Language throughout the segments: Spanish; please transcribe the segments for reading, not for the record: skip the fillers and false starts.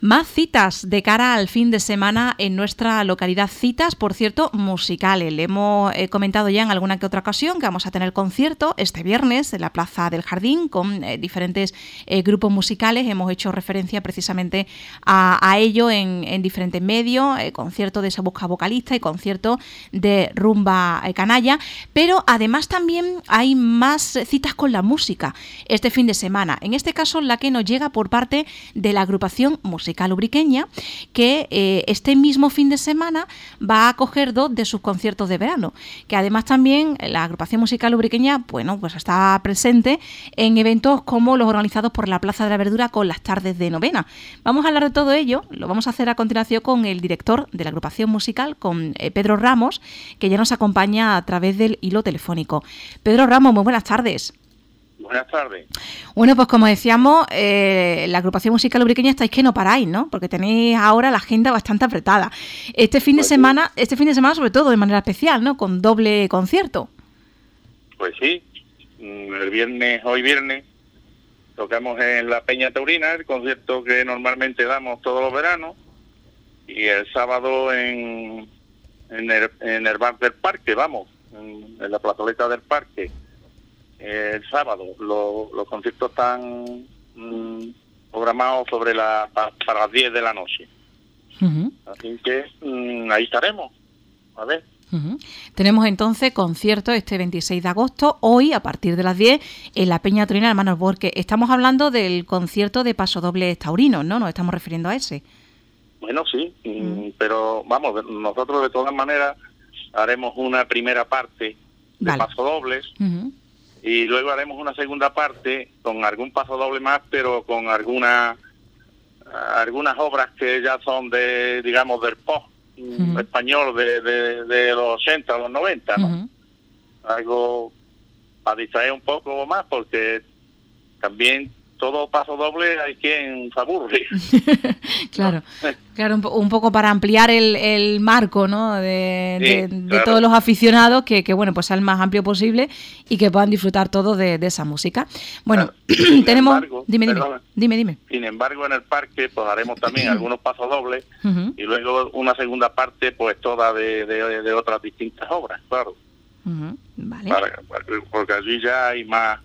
Más citas de cara al fin de semana en nuestra localidad. Citas, por cierto, musicales. Le hemos comentado ya en alguna que otra ocasión que vamos a tener concierto este viernes en la Plaza del Jardín con diferentes grupos musicales. Hemos hecho referencia precisamente a ello en diferentes medios. Concierto de Se Busca Vocalista y concierto de Rumba Canalla. Pero además también hay más citas con la música este fin de semana. En este caso, la que nos llega por parte de la agrupación musical Ubriqueña, que este mismo fin de semana va a acoger 2 de sus conciertos de verano, que además también la agrupación musical Ubriqueña, bueno, pues está presente en eventos como los organizados por la Plaza de la Verdura con las tardes de novena. Vamos a hablar de todo ello, lo vamos a hacer a continuación con el director de la agrupación musical, con Pedro Ramos, que ya nos acompaña a través del hilo telefónico. Pedro Ramos, muy buenas tardes. Buenas tardes. Bueno, pues como decíamos, la agrupación musical ubriqueña estáis que no paráis, ¿no? Porque tenéis ahora la agenda bastante apretada. Este fin de semana sobre todo de manera especial, ¿no? Con doble concierto. Pues sí, hoy viernes, tocamos en la Peña Taurina, el concierto que normalmente damos todos los veranos, y el sábado en el bar del parque, en la plazoleta del parque. El sábado los conciertos están programados para las 10 de la noche. Uh-huh. Así que ahí estaremos. A ver. Uh-huh. Tenemos entonces concierto este 26 de agosto, hoy a partir de las 10 en la Peña Taurina Hermanos Borque. Estamos hablando del concierto de pasodobles taurinos, ¿no? Nos estamos refiriendo a ese. Bueno, sí, pero vamos, nosotros de todas maneras haremos una primera parte de pasodobles. Uh-huh. Y luego haremos una segunda parte con algún pasodoble más, pero con algunas obras que ya son del pop español de los 80, los 90, ¿no? Uh-huh. Algo para distraer un poco más, porque también todo pasodoble hay quien se aburre. Claro, ¿no? Claro, un poco para ampliar el marco, ¿no? de claro. Todos los aficionados, que bueno, pues sea el más amplio posible y que puedan disfrutar todos de esa música. Bueno, claro. Tenemos... Dime. Sin embargo, en el parque pues haremos también algunos pasodobles uh-huh. y luego una segunda parte pues toda de otras distintas obras, claro. Uh-huh. Vale. Porque allí ya hay más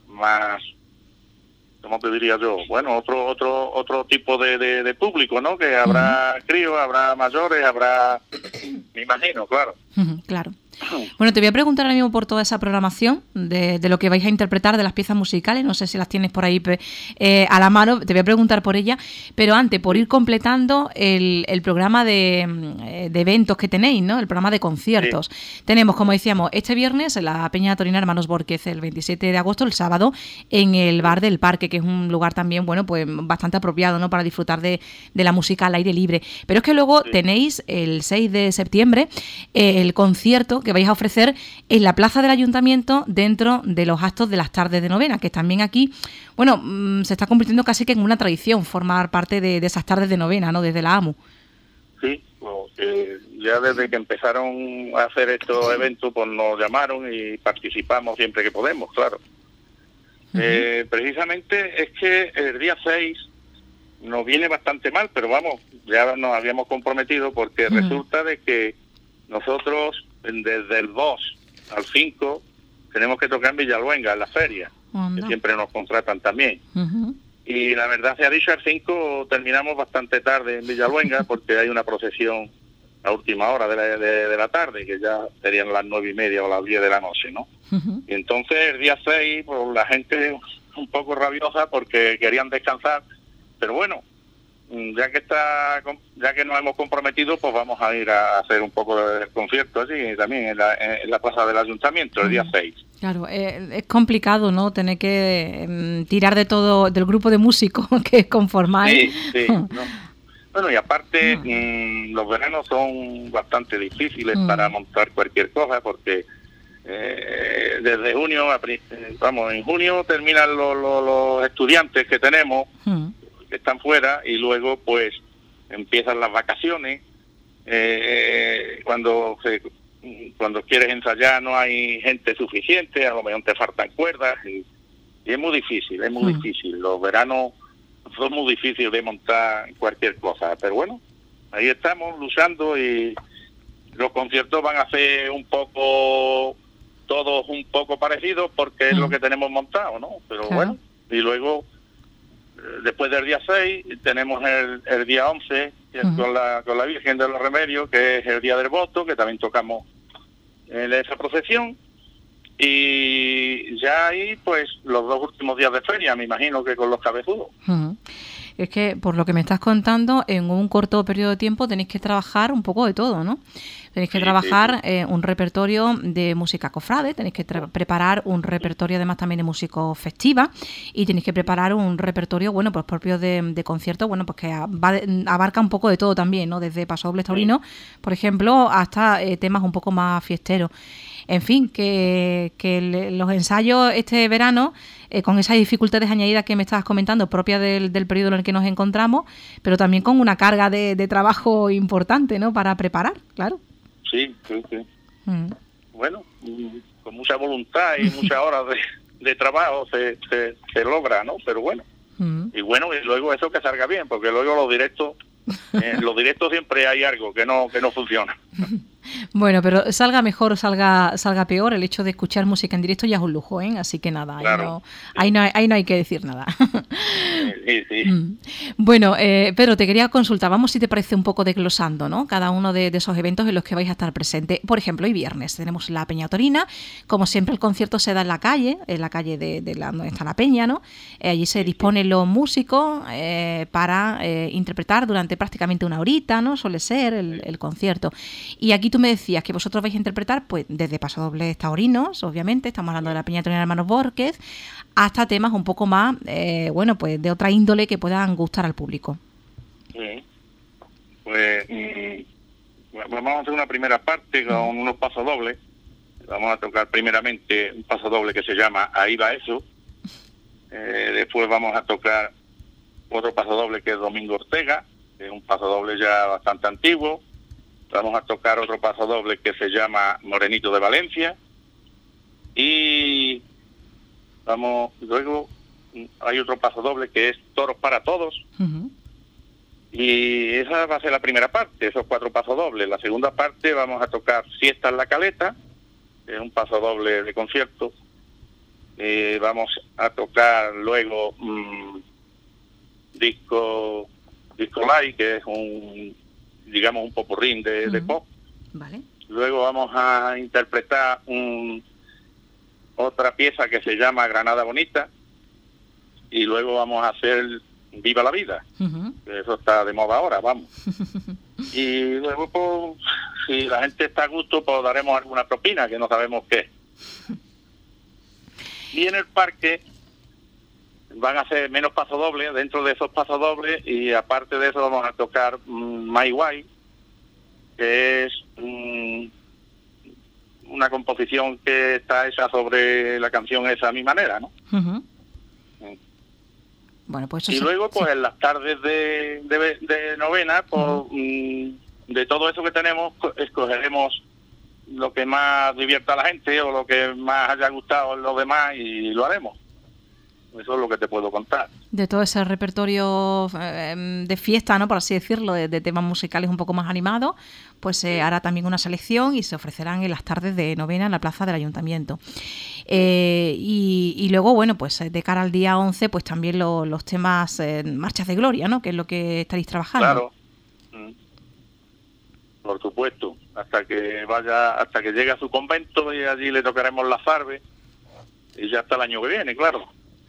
¿cómo te diría yo? Bueno, otro tipo de público, ¿no? Que habrá críos, habrá mayores, me imagino, claro. Claro. Bueno, te voy a preguntar ahora mismo por toda esa programación de lo que vais a interpretar de las piezas musicales. No sé si las tienes por ahí a la mano, te voy a preguntar por ella. Pero antes, por ir completando el programa de eventos que tenéis, ¿no? El programa de conciertos. Sí. Tenemos, como decíamos, este viernes en la Peña Taurina Hermanos Borquez, el 27 de agosto, el sábado, en el Bar del Parque, que es un lugar también, bueno, pues bastante apropiado, ¿no? Para disfrutar de la música al aire libre. Pero es que luego tenéis el 6 de septiembre el concierto que vais a ofrecer en la plaza del Ayuntamiento dentro de los actos de las tardes de novena, que también aquí, bueno, se está convirtiendo casi que en una tradición formar parte de esas tardes de novena, ¿no? Desde la AMU. Sí, pues, ya desde que empezaron a hacer estos eventos, pues nos llamaron y participamos siempre que podemos, claro. Uh-huh. Precisamente es que el día 6 nos viene bastante mal, pero vamos, ya nos habíamos comprometido porque uh-huh. resulta de que nosotros desde el 2 al 5 tenemos que tocar en Villaluenga, en la feria, que siempre nos contratan también. Uh-huh. Y la verdad se ha dicho, al 5 terminamos bastante tarde en Villaluenga porque hay una procesión a última hora de la tarde, que ya serían las 9:30 o las 10 de la noche, ¿no? Uh-huh. Y entonces el día 6, pues la gente un poco rabiosa porque querían descansar, pero bueno, ya que nos hemos comprometido, pues vamos a ir a hacer un poco de concierto allí también en la plaza del Ayuntamiento el día 6. Claro, es complicado, ¿no? Tener que tirar de todo, del grupo de músicos que conformáis. Sí. No. Bueno, y aparte los veranos son bastante difíciles para montar cualquier cosa porque desde junio, en junio terminan los estudiantes que tenemos que están fuera y luego pues empiezan las vacaciones. Cuando quieres ensayar no hay gente suficiente, a lo mejor te faltan cuerdas y es muy difícil, difícil. Los veranos son muy difíciles de montar cualquier cosa, pero bueno, ahí estamos luchando y los conciertos van a ser todos un poco parecidos porque es lo que tenemos montado, ¿no? Pero claro. Bueno, y luego después del día 6 tenemos el día 11 que es con la Virgen de los Remedios, que es el día del voto, que también tocamos en esa procesión, y ya ahí pues los 2 últimos días de feria, me imagino que con los cabezudos. Es que, por lo que me estás contando, en un corto periodo de tiempo tenéis que trabajar un poco de todo, ¿no? Tenéis que trabajar un repertorio de música cofrade, tenéis que preparar un repertorio además también de música festiva, y tenéis que preparar un repertorio, bueno, pues propio de conciertos, bueno, pues que abarca un poco de todo también, ¿no? Desde pasodobles taurinos, por ejemplo, hasta temas un poco más fiesteros. En fin, que los ensayos este verano, con esas dificultades añadidas que me estabas comentando, propias del periodo en el que nos encontramos, pero también con una carga de trabajo importante, ¿no?, para preparar, claro. Sí. Bueno, con mucha voluntad y muchas horas de trabajo se logra, ¿no? Pero bueno. Y bueno, y luego eso que salga bien, porque luego los directos siempre hay algo que no funciona. Bueno, pero salga mejor o salga peor, el hecho de escuchar música en directo ya es un lujo, ¿eh? Así que nada, claro. ahí no hay que decir nada. Sí. Bueno, Pedro, te quería consultar, vamos, si te parece, un poco desglosando, ¿no?, cada uno de esos eventos en los que vais a estar presente. Por ejemplo, hoy viernes tenemos la Peña Torina, como siempre el concierto se da en la calle de donde está la peña, ¿no? Allí se disponen los músicos para interpretar durante prácticamente una horita, ¿no?, suele ser el concierto. Y aquí tú me decías que vosotros vais a interpretar pues desde pasodobles taurinos, obviamente, estamos hablando de la Peña Torina de Hermanos Borquez, hasta temas un poco más, bueno, pues de otra índole que puedan gustar al público. Sí. Pues vamos a hacer una primera parte con unos pasodobles. Vamos a tocar primeramente un pasodoble que se llama Ahí va eso. Después vamos a tocar otro pasodoble que es Domingo Ortega, que es un pasodoble ya bastante antiguo. Vamos a tocar otro pasodoble que se llama Morenito de Valencia. Y luego hay otro pasodoble que es Toros para Todos. Y esa va a ser la primera parte, esos 4 pasodobles. La segunda parte vamos a tocar Siesta en la Caleta, que es un pasodoble de concierto. Vamos a tocar luego Disco Live, que es un popurrín de pop. Vale. Luego vamos a interpretar otra pieza que se llama Granada Bonita, y luego vamos a hacer Viva la Vida, que eso está de moda ahora, vamos. Y luego, pues, si la gente está a gusto, pues daremos alguna propina, que no sabemos qué. Y en el parque van a ser menos pasodobles, dentro de esos pasodobles, y aparte de eso vamos a tocar My Way, que es una composición que está hecha sobre la canción esa a mi manera, ¿no? Bueno, pues y luego, pues en las tardes de novena, pues de todo eso que tenemos, escogeremos lo que más divierta a la gente o lo que más haya gustado a los demás, y lo haremos. Eso es lo que te puedo contar. De todo ese repertorio de fiesta, ¿no?, por así decirlo, de temas musicales un poco más animados, pues se hará también una selección y se ofrecerán en las tardes de novena en la plaza del Ayuntamiento. Y luego, bueno, pues de cara al día 11, pues también los temas Marchas de Gloria, ¿no?, que es lo que estaréis trabajando. Claro. Por supuesto. Hasta que llegue a su convento, y allí le tocaremos la farbe, y ya hasta el año que viene, claro.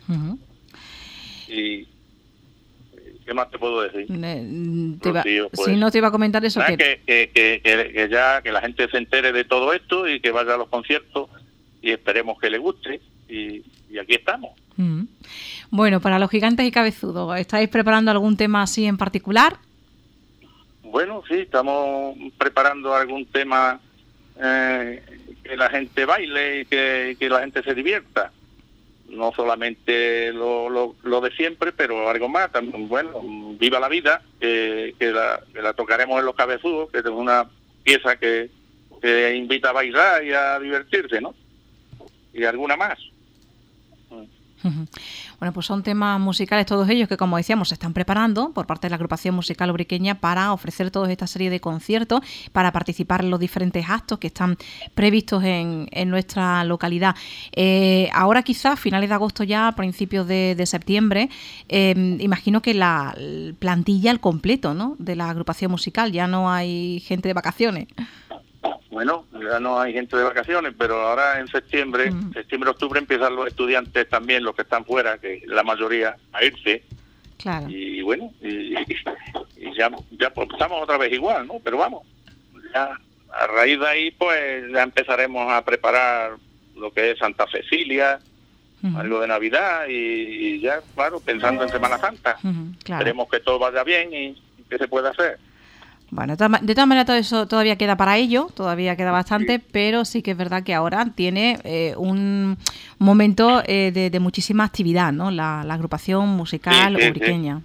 ¿Y qué más te puedo decir? Si no te iba a comentar eso. Que la gente se entere de todo esto y que vaya a los conciertos, y esperemos que le guste, y aquí estamos. Bueno, para los gigantes y cabezudos, ¿estáis preparando algún tema así en particular? Bueno, sí, estamos preparando algún tema que la gente baile y que la gente se divierta. No solamente lo de siempre, pero algo más. También, bueno, Viva la Vida, que la tocaremos en Los Cabezudos, que es una pieza que invita a bailar y a divertirse, ¿no? Y alguna más. Bueno, pues son temas musicales todos ellos que, como decíamos, se están preparando por parte de la agrupación musical ubriqueña para ofrecer toda esta serie de conciertos, para participar en los diferentes actos que están previstos en nuestra localidad. Ahora quizás, finales de agosto ya, principios de septiembre, imagino que la plantilla al completo, ¿no?, de la agrupación musical, ya no hay gente de vacaciones. Bueno, ya no hay gente de vacaciones, pero ahora en septiembre, octubre, empiezan los estudiantes también, los que están fuera, que la mayoría, a irse. Claro. Y bueno, y ya pues, estamos otra vez igual, ¿no? Pero vamos, ya a raíz de ahí, pues ya empezaremos a preparar lo que es Santa Cecilia, algo de Navidad y ya, claro, pensando en Semana Santa. Claro. Esperemos que todo vaya bien y que se pueda hacer. Bueno, de todas maneras todo eso todavía queda para ello, todavía queda bastante, pero sí que es verdad que ahora tiene un momento de muchísima actividad, ¿no? La agrupación musical ubriqueña.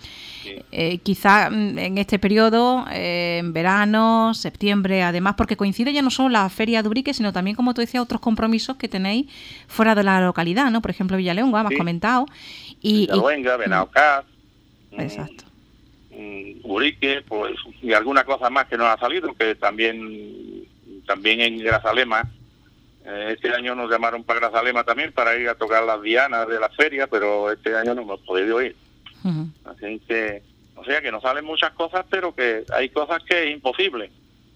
Quizá en este periodo, en verano, septiembre, además, porque coincide ya no solo la Feria de Ubrique, sino también, como tú decías, otros compromisos que tenéis fuera de la localidad, ¿no? Por ejemplo, Villaluenga, me has comentado. Villaluenga, Benaocaz. Exacto. Ubrique, pues, y alguna cosa más que nos ha salido, que también en Grazalema. Este año nos llamaron para Grazalema también para ir a tocar las dianas de la feria, pero este año no hemos podido ir. Así que, o sea que nos salen muchas cosas, pero que hay cosas que es imposible.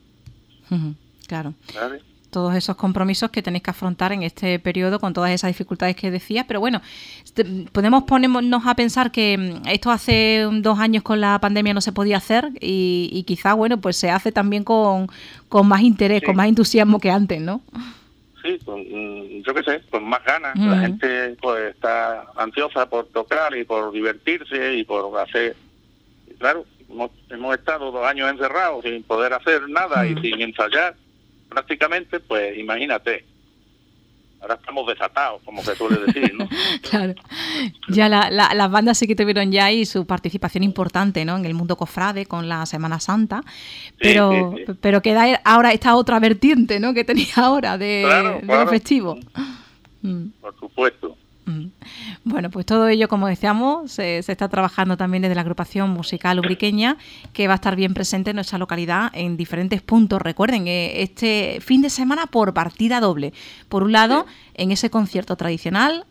Claro. ¿Vale? Todos esos compromisos que tenéis que afrontar en este periodo con todas esas dificultades que decías, pero bueno, podemos ponernos a pensar que esto hace 2 años con la pandemia no se podía hacer y quizá, bueno, pues se hace también con más interés, con más entusiasmo que antes, ¿no? Sí, yo qué sé, con más ganas. La gente pues está ansiosa por tocar y por divertirse y por hacer... Claro, hemos estado 2 años encerrados sin poder hacer nada y sin ensayar. Prácticamente, pues imagínate, ahora estamos desatados, como se suele decir, ¿no? Claro, ya las bandas sí que tuvieron ya ahí su participación importante, ¿no?, en el mundo cofrade con la Semana Santa, pero queda ahora esta otra vertiente, ¿no?, que tenía ahora de lo festivo. Por supuesto. Bueno, pues todo ello, como decíamos, se está trabajando también desde la agrupación musical ubriqueña, que va a estar bien presente en nuestra localidad en diferentes puntos. Recuerden, este fin de semana por partida doble. Por un lado, en ese concierto tradicional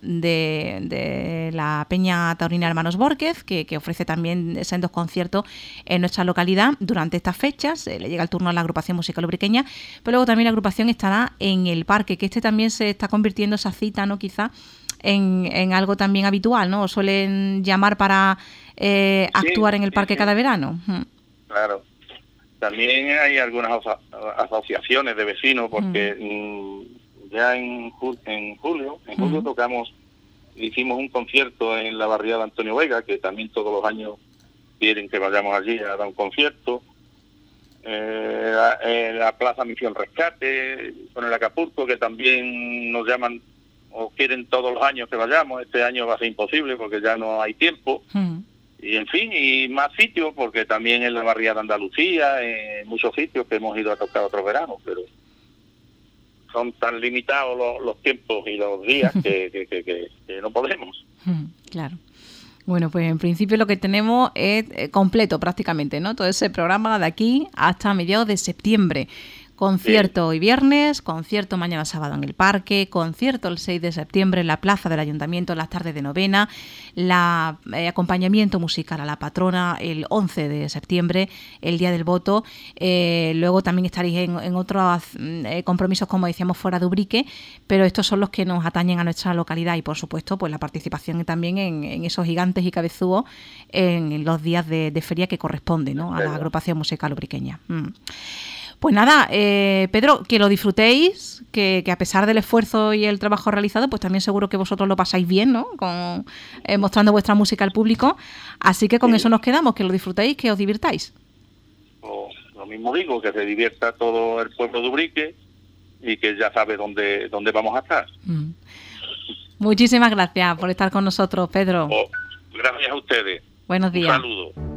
de la Peña Taurina Hermanos Bórquez, que ofrece también sendos conciertos en nuestra localidad durante estas fechas. Le llega el turno a la agrupación musical ubriqueña, pero luego también la agrupación estará en el parque, que también se está convirtiendo esa cita, ¿no?, quizá en algo también habitual, ¿no? ¿O suelen llamar para actuar en el parque cada verano? Claro. También hay algunas asociaciones de vecinos, porque ya en julio hicimos un concierto en la barriada Antonio Vega, que también todos los años quieren que vayamos allí a dar un concierto. La Plaza Misión Rescate, con el Acapulco, que también nos llaman o quieren todos los años que vayamos. Este año va a ser imposible porque ya no hay tiempo. Y en fin, y más sitios, porque también en la barriada de Andalucía, en muchos sitios que hemos ido a tocar otros veranos, pero son tan limitados los tiempos y los días que no podemos. Claro. Bueno, pues en principio lo que tenemos es completo prácticamente, ¿no? Todo ese programa de aquí hasta mediados de septiembre. Concierto hoy viernes, concierto mañana sábado en el parque, concierto el 6 de septiembre en la plaza del Ayuntamiento en las tardes de novena, acompañamiento musical a la patrona el 11 de septiembre, el Día del Voto. Luego también estaréis en otros compromisos, como decíamos, fuera de Ubrique, pero estos son los que nos atañen a nuestra localidad y, por supuesto, pues la participación también en esos gigantes y cabezudos en los días de feria que corresponde, ¿no?, a la agrupación musical ubriqueña. Pues nada, Pedro, que lo disfrutéis, que a pesar del esfuerzo y el trabajo realizado, pues también seguro que vosotros lo pasáis bien, ¿no?, mostrando vuestra música al público. Así que con eso nos quedamos, que lo disfrutéis, que os divirtáis. Lo mismo digo, que se divierta todo el pueblo de Ubrique y que ya sabe dónde vamos a estar. Muchísimas gracias por estar con nosotros, Pedro. Gracias a ustedes. Buenos días. Un saludo.